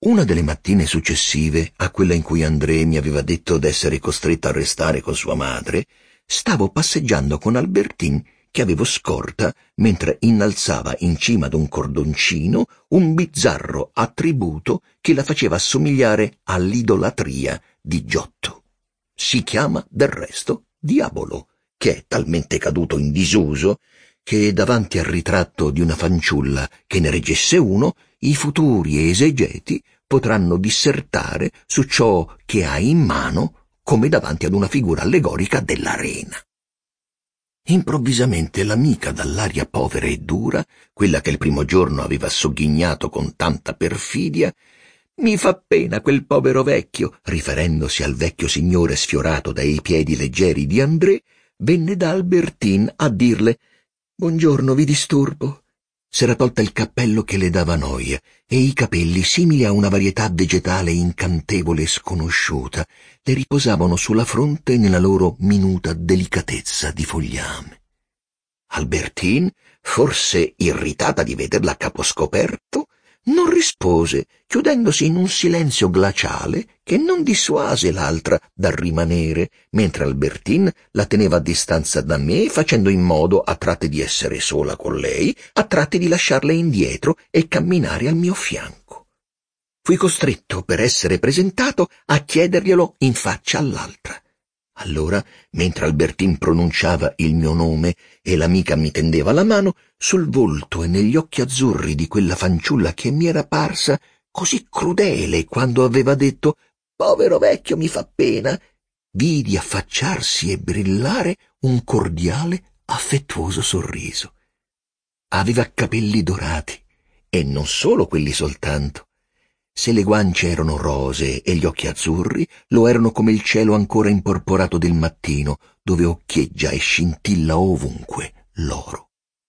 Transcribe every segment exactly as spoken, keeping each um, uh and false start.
Una delle mattine successive a quella in cui André mi aveva detto d'essere costretto a restare con sua madre, stavo passeggiando con Albertine, che avevo scorta mentre innalzava in cima ad un cordoncino un bizzarro attributo che la faceva assomigliare all'idolatria di Giotto. Si chiama, del resto, Diavolo, che è talmente caduto in disuso che davanti al ritratto di una fanciulla che ne reggesse uno, i futuri esegeti potranno dissertare su ciò che ha in mano come davanti ad una figura allegorica dell'arena. Improvvisamente l'amica dall'aria povera e dura, quella che il primo giorno aveva sogghignato con tanta perfidia, «Mi fa pena quel povero vecchio», riferendosi al vecchio signore sfiorato dai piedi leggeri di André, venne da Albertine a dirle «Buongiorno, vi disturbo». S'era tolta il cappello che le dava noia e i capelli, simili a una varietà vegetale incantevole e sconosciuta, le riposavano sulla fronte nella loro minuta delicatezza di fogliame. Albertine, forse irritata di vederla a capo scoperto, non rispose, chiudendosi in un silenzio glaciale che non dissuase l'altra dal rimanere, mentre Albertine la teneva a distanza da me, facendo in modo a tratti di essere sola con lei, a tratti di lasciarla indietro e camminare al mio fianco. Fui costretto, per essere presentato, a chiederglielo in faccia all'altra. Allora, mentre Albertine pronunciava il mio nome e l'amica mi tendeva la mano, sul volto e negli occhi azzurri di quella fanciulla che mi era parsa così crudele quando aveva detto «Povero vecchio, mi fa pena», vidi affacciarsi e brillare un cordiale, affettuoso sorriso. Aveva capelli dorati, e non solo quelli soltanto. Se le guance erano rosee e gli occhi azzurri, lo erano come il cielo ancora imporporato del mattino, dove occhieggia e scintilla ovunque l'oro.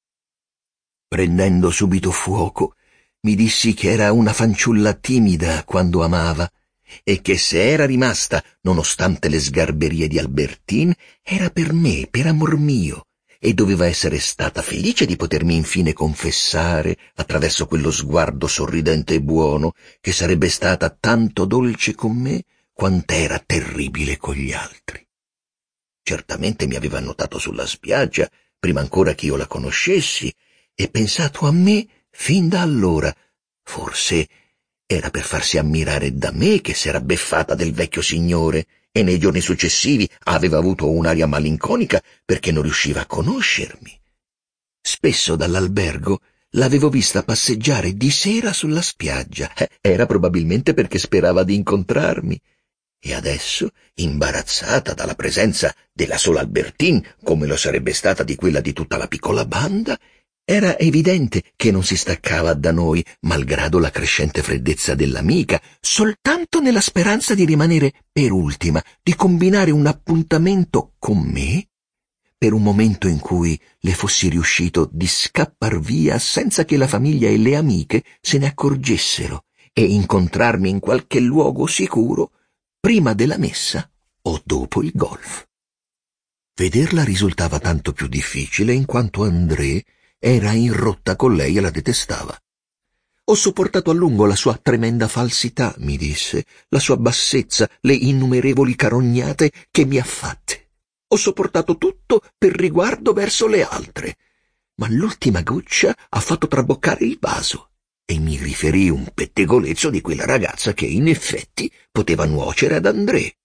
Prendendo subito fuoco, mi dissi che era una fanciulla timida quando amava, e che se era rimasta, nonostante le sgarberie di Albertine, era per me, per amor mio, e doveva essere stata felice di potermi infine confessare, attraverso quello sguardo sorridente e buono, che sarebbe stata tanto dolce con me quant'era terribile con gli altri. Certamente mi aveva notato sulla spiaggia, prima ancora che io la conoscessi, e pensato a me fin da allora. Forse era per farsi ammirare da me che s'era beffata del vecchio signore, e nei giorni successivi aveva avuto un'aria malinconica perché non riusciva a conoscermi. Spesso dall'albergo l'avevo vista passeggiare di sera sulla spiaggia. Era probabilmente perché sperava di incontrarmi. E adesso, imbarazzata dalla presenza della sola Albertine, come lo sarebbe stata di quella di tutta la piccola banda, era evidente che non si staccava da noi, malgrado la crescente freddezza dell'amica, soltanto nella speranza di rimanere per ultima, di combinare un appuntamento con me, per un momento in cui le fossi riuscito di scappar via senza che la famiglia e le amiche se ne accorgessero, e incontrarmi in qualche luogo sicuro prima della messa o dopo il golf. Vederla risultava tanto più difficile in quanto André era in rotta con lei e la detestava. «Ho sopportato a lungo la sua tremenda falsità», mi disse, «la sua bassezza, le innumerevoli carognate che mi ha fatte. Ho sopportato tutto per riguardo verso le altre. Ma l'ultima goccia ha fatto traboccare il vaso». E mi riferì un pettegolezzo di quella ragazza che in effetti poteva nuocere ad André.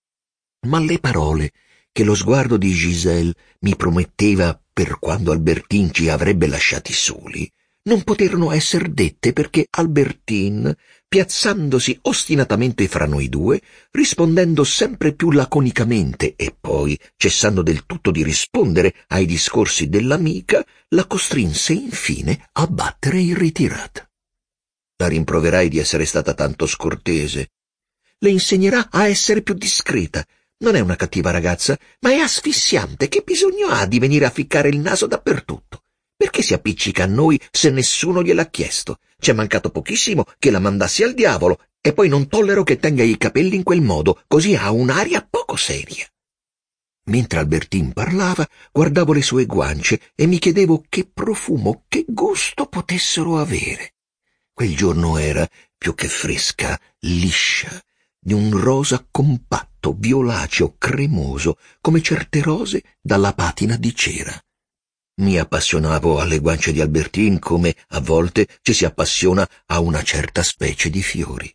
Ma le parole che lo sguardo di Giselle mi prometteva per quando Albertine ci avrebbe lasciati soli, non poterono esser dette perché Albertine, piazzandosi ostinatamente fra noi due, rispondendo sempre più laconicamente e poi cessando del tutto di rispondere ai discorsi dell'amica, la costrinse infine a battere in ritirata. La rimproverai di essere stata tanto scortese. Le insegnerà a essere più discreta. Non è una cattiva ragazza, ma è asfissiante. Che bisogno ha di venire a ficcare il naso dappertutto? Perché si appiccica a noi se nessuno gliel'ha chiesto? C'è mancato pochissimo che la mandassi al diavolo, e poi non tollero che tenga i capelli in quel modo, così ha un'aria poco seria. Mentre Albertine parlava, guardavo le sue guance e mi chiedevo che profumo, che gusto potessero avere. Quel giorno era, più che fresca, liscia, di un rosa compatto, violaceo, cremoso, come certe rose dalla patina di cera. Mi appassionavo alle guance di Albertine come, a volte, ci si appassiona a una certa specie di fiori.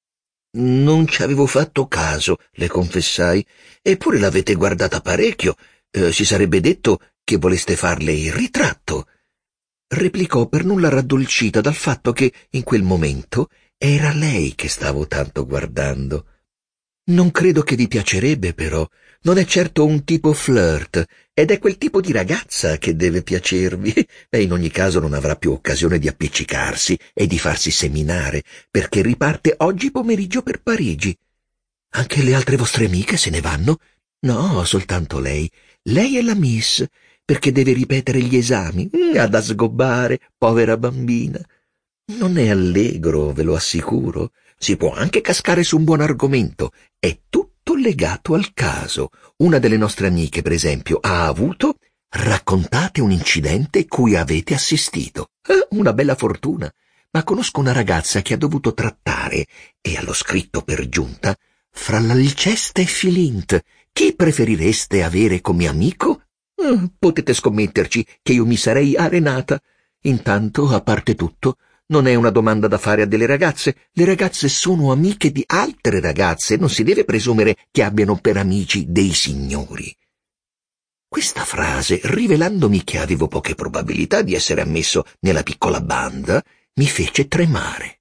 Non ci avevo fatto caso, le confessai, eppure l'avete guardata parecchio. Eh, si sarebbe detto che voleste farle il ritratto. Replicò per nulla raddolcita dal fatto che, in quel momento, era lei che stavo tanto guardando. Non credo che vi piacerebbe, però. Non è certo un tipo flirt, ed è quel tipo di ragazza che deve piacervi. E in ogni caso non avrà più occasione di appiccicarsi e di farsi seminare, perché riparte oggi pomeriggio per Parigi. Anche le altre vostre amiche se ne vanno? No, soltanto lei. Lei è la miss, perché deve ripetere gli esami. Mm, ha da sgobbare, povera bambina. Non è allegro, ve lo assicuro. Si può anche cascare su un buon argomento. È tutto legato al caso. Una delle nostre amiche, per esempio, ha avuto... Raccontate un incidente cui avete assistito. Eh, una bella fortuna. Ma conosco una ragazza che ha dovuto trattare, e allo scritto per giunta, fra l'Alceste e Philinte. Chi preferireste avere come amico? Eh, potete scommetterci che io mi sarei arenata. Intanto, a parte tutto, non è una domanda da fare a delle ragazze. Le ragazze sono amiche di altre ragazze, non si deve presumere che abbiano per amici dei signori. Questa frase, rivelandomi che avevo poche probabilità di essere ammesso nella piccola banda, mi fece tremare.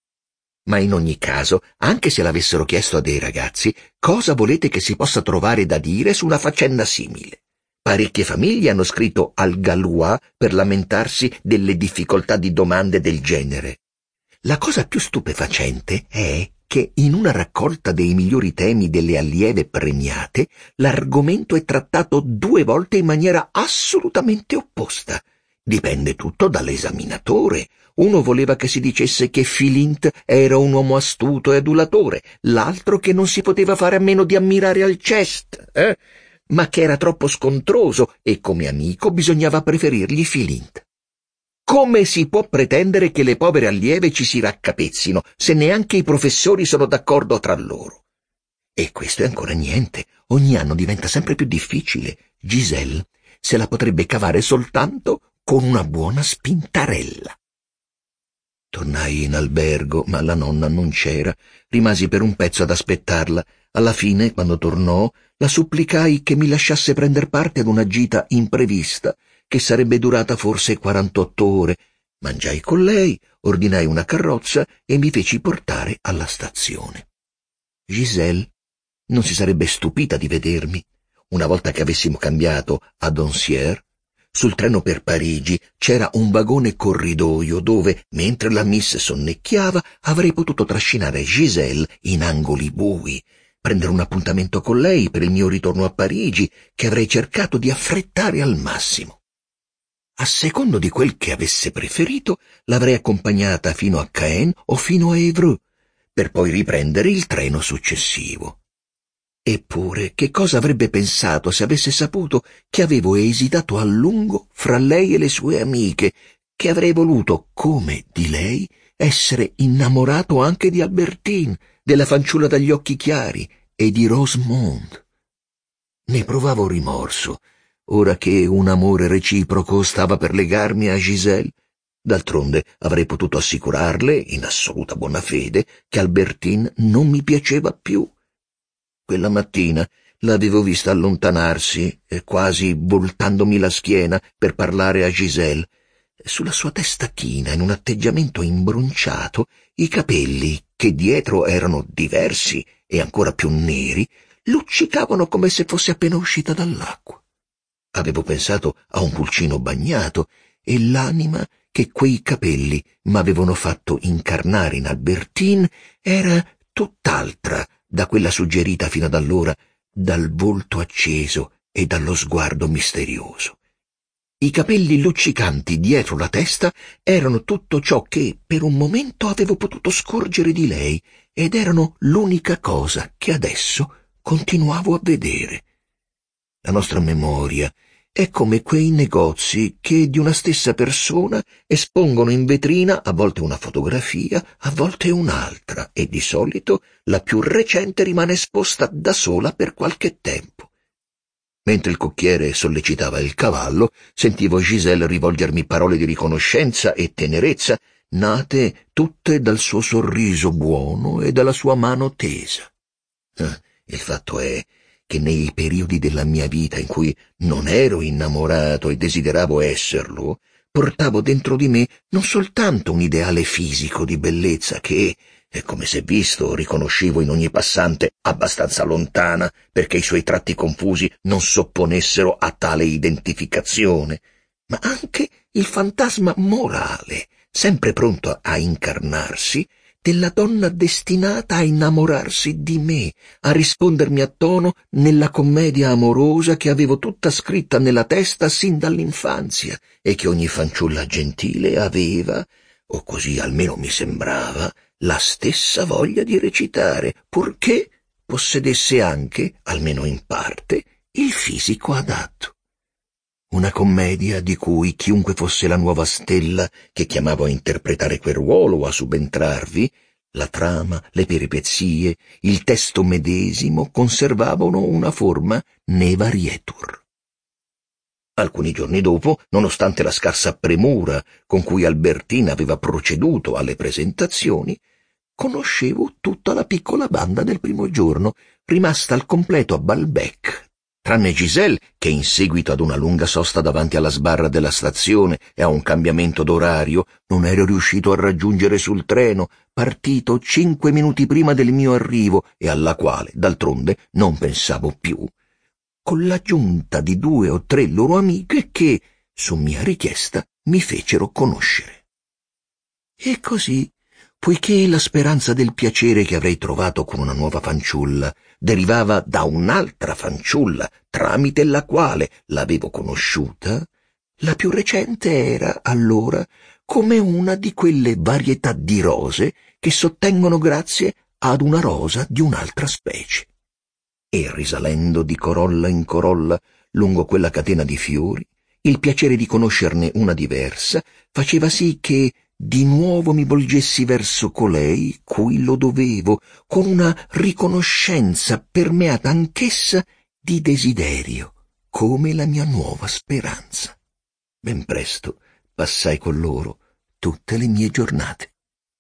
Ma in ogni caso, anche se l'avessero chiesto a dei ragazzi, cosa volete che si possa trovare da dire su una faccenda simile? Parecchie famiglie hanno scritto al Galois per lamentarsi delle difficoltà di domande del genere. La cosa più stupefacente è che in una raccolta dei migliori temi delle allieve premiate, l'argomento è trattato due volte in maniera assolutamente opposta. Dipende tutto dall'esaminatore. Uno voleva che si dicesse che Philinte era un uomo astuto e adulatore, l'altro che non si poteva fare a meno di ammirare Alceste, eh? ma che era troppo scontroso e come amico bisognava preferirgli Philinte. Come si può pretendere che le povere allieve ci si raccapezzino se neanche i professori sono d'accordo tra loro? E questo è ancora niente. Ogni anno diventa sempre più difficile. Giselle se la potrebbe cavare soltanto con una buona spintarella. Tornai in albergo, ma la nonna non c'era. Rimasi per un pezzo ad aspettarla. Alla fine, quando tornò, la supplicai che mi lasciasse prender parte ad una gita imprevista, che sarebbe durata forse quarantotto ore. Mangiai con lei, ordinai una carrozza e mi feci portare alla stazione. Giselle non si sarebbe stupita di vedermi. Una volta che avessimo cambiato a Doncières, sul treno per Parigi c'era un vagone corridoio dove, mentre la miss sonnecchiava, avrei potuto trascinare Giselle in angoli bui, prendere un appuntamento con lei per il mio ritorno a Parigi, che avrei cercato di affrettare al massimo. A secondo di quel che avesse preferito, l'avrei accompagnata fino a Caen o fino a Évreux, per poi riprendere il treno successivo. Eppure, che cosa avrebbe pensato se avesse saputo che avevo esitato a lungo fra lei e le sue amiche, che avrei voluto, come di lei, essere innamorato anche di Albertine, della fanciulla dagli occhi chiari, e di Rosemonde. Ne provavo rimorso, ora che un amore reciproco stava per legarmi a Giselle. D'altronde avrei potuto assicurarle, in assoluta buona fede, che Albertine non mi piaceva più. Quella mattina l'avevo vista allontanarsi, quasi voltandomi la schiena per parlare a Giselle. Sulla sua testa china, in un atteggiamento imbronciato, i capelli, che dietro erano diversi e ancora più neri, luccicavano come se fosse appena uscita dall'acqua. Avevo pensato a un pulcino bagnato, e l'anima che quei capelli m'avevano fatto incarnare in Albertine era tutt'altra da quella suggerita fino ad allora dal volto acceso e dallo sguardo misterioso. I capelli luccicanti dietro la testa erano tutto ciò che per un momento avevo potuto scorgere di lei, ed erano l'unica cosa che adesso continuavo a vedere. La nostra memoria È come quei negozi che di una stessa persona espongono in vetrina a volte una fotografia, a volte un'altra, e di solito la più recente rimane esposta da sola per qualche tempo. Mentre il cocchiere sollecitava il cavallo, sentivo Giselle rivolgermi parole di riconoscenza e tenerezza, nate tutte dal suo sorriso buono e dalla sua mano tesa. Eh, il fatto è che nei periodi della mia vita in cui non ero innamorato e desideravo esserlo, portavo dentro di me non soltanto un ideale fisico di bellezza che, come s'è visto, riconoscevo in ogni passante abbastanza lontana perché i suoi tratti confusi non s'opponessero a tale identificazione, ma anche il fantasma morale, sempre pronto a incarnarsi, della donna destinata a innamorarsi di me, a rispondermi a tono nella commedia amorosa che avevo tutta scritta nella testa sin dall'infanzia e che ogni fanciulla gentile aveva, o così almeno mi sembrava, la stessa voglia di recitare, purché possedesse anche, almeno in parte, il fisico adatto. Una commedia di cui chiunque fosse la nuova stella che chiamavo a interpretare quel ruolo o a subentrarvi, la trama, le peripezie, il testo medesimo conservavano una forma ne varietur. Alcuni giorni dopo, nonostante la scarsa premura con cui Albertina aveva proceduto alle presentazioni, conoscevo tutta la piccola banda del primo giorno, rimasta al completo a Balbec, tranne Giselle, che in seguito ad una lunga sosta davanti alla sbarra della stazione e a un cambiamento d'orario non ero riuscito a raggiungere sul treno, partito cinque minuti prima del mio arrivo e alla quale, d'altronde, non pensavo più, con l'aggiunta di due o tre loro amiche che, su mia richiesta, mi fecero conoscere. E così, poiché la speranza del piacere che avrei trovato con una nuova fanciulla derivava da un'altra fanciulla tramite la quale l'avevo conosciuta, la più recente era, allora, come una di quelle varietà di rose che sottengono grazie ad una rosa di un'altra specie. E risalendo di corolla in corolla lungo quella catena di fiori, il piacere di conoscerne una diversa faceva sì che di nuovo mi volgessi verso colei cui lo dovevo, con una riconoscenza permeata anch'essa di desiderio, come la mia nuova speranza. Ben presto passai con loro tutte le mie giornate.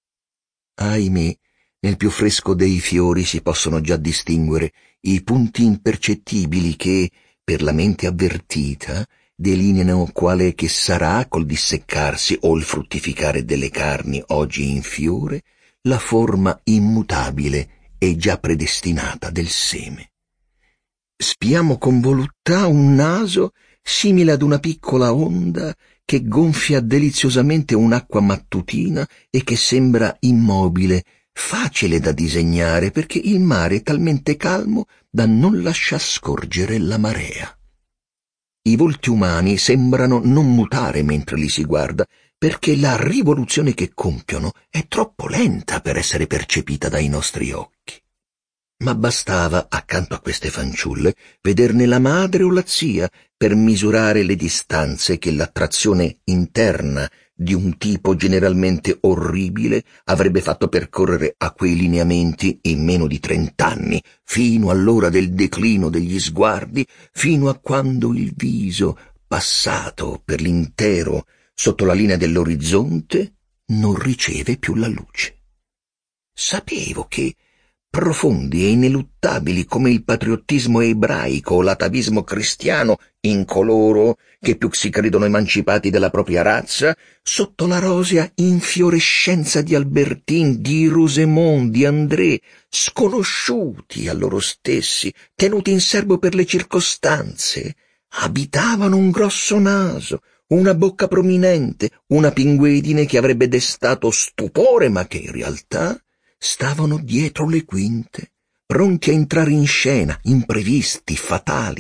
Ahimè, nel più fresco dei fiori si possono già distinguere i punti impercettibili che, per la mente avvertita, delineano quale che sarà, col disseccarsi o il fruttificare delle carni oggi in fiore, la forma immutabile e già predestinata del seme. Spiamo con voluttà un naso simile ad una piccola onda che gonfia deliziosamente un'acqua mattutina e che sembra immobile, facile da disegnare perché il mare è talmente calmo da non lasciar scorgere la marea. I volti umani sembrano non mutare mentre li si guarda, perché la rivoluzione che compiono è troppo lenta per essere percepita dai nostri occhi. Ma bastava, accanto a queste fanciulle, vederne la madre o la zia per misurare le distanze che l'attrazione interna di un tipo generalmente orribile avrebbe fatto percorrere a quei lineamenti in meno di trent'anni, fino all'ora del declino degli sguardi, fino a quando il viso, passato per l'intero sotto la linea dell'orizzonte, non riceve più la luce. Sapevo che, profondi e ineluttabili come il patriottismo ebraico o l'atavismo cristiano in coloro che più si credono emancipati della propria razza, sotto la rosea infiorescenza di Albertine, di Rosemont, di André, sconosciuti a loro stessi, tenuti in serbo per le circostanze, abitavano un grosso naso, una bocca prominente, una pinguedine che avrebbe destato stupore ma che in realtà stavano dietro le quinte, pronti a entrare in scena, imprevisti, fatali,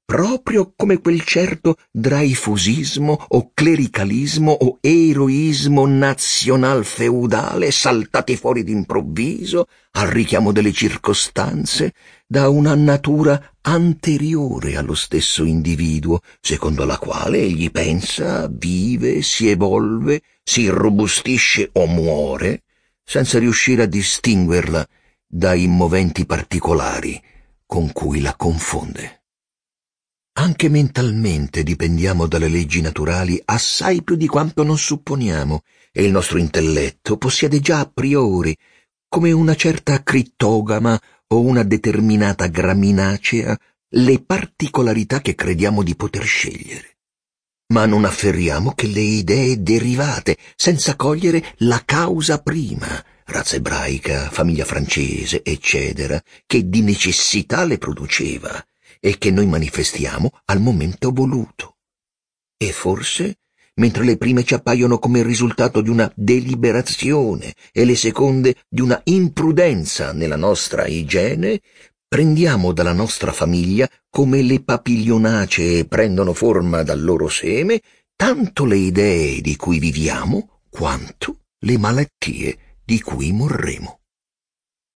proprio come quel certo draifusismo o clericalismo o eroismo nazional-feudale saltati fuori d'improvviso, al richiamo delle circostanze, da una natura anteriore allo stesso individuo, secondo la quale egli pensa, vive, si evolve, si irrobustisce o muore, senza riuscire a distinguerla dai moventi particolari con cui la confonde. Anche mentalmente dipendiamo dalle leggi naturali assai più di quanto non supponiamo, e il nostro intelletto possiede già a priori, come una certa crittogama o una determinata graminacea, le particolarità che crediamo di poter scegliere. Ma non afferriamo che le idee derivate, senza cogliere la causa prima, razza ebraica, famiglia francese, eccetera, che di necessità le produceva e che noi manifestiamo al momento voluto. E forse, mentre le prime ci appaiono come il risultato di una deliberazione e le seconde di una imprudenza nella nostra igiene, prendiamo dalla nostra famiglia, come le papiglionacee prendono forma dal loro seme, tanto le idee di cui viviamo quanto le malattie di cui morremo.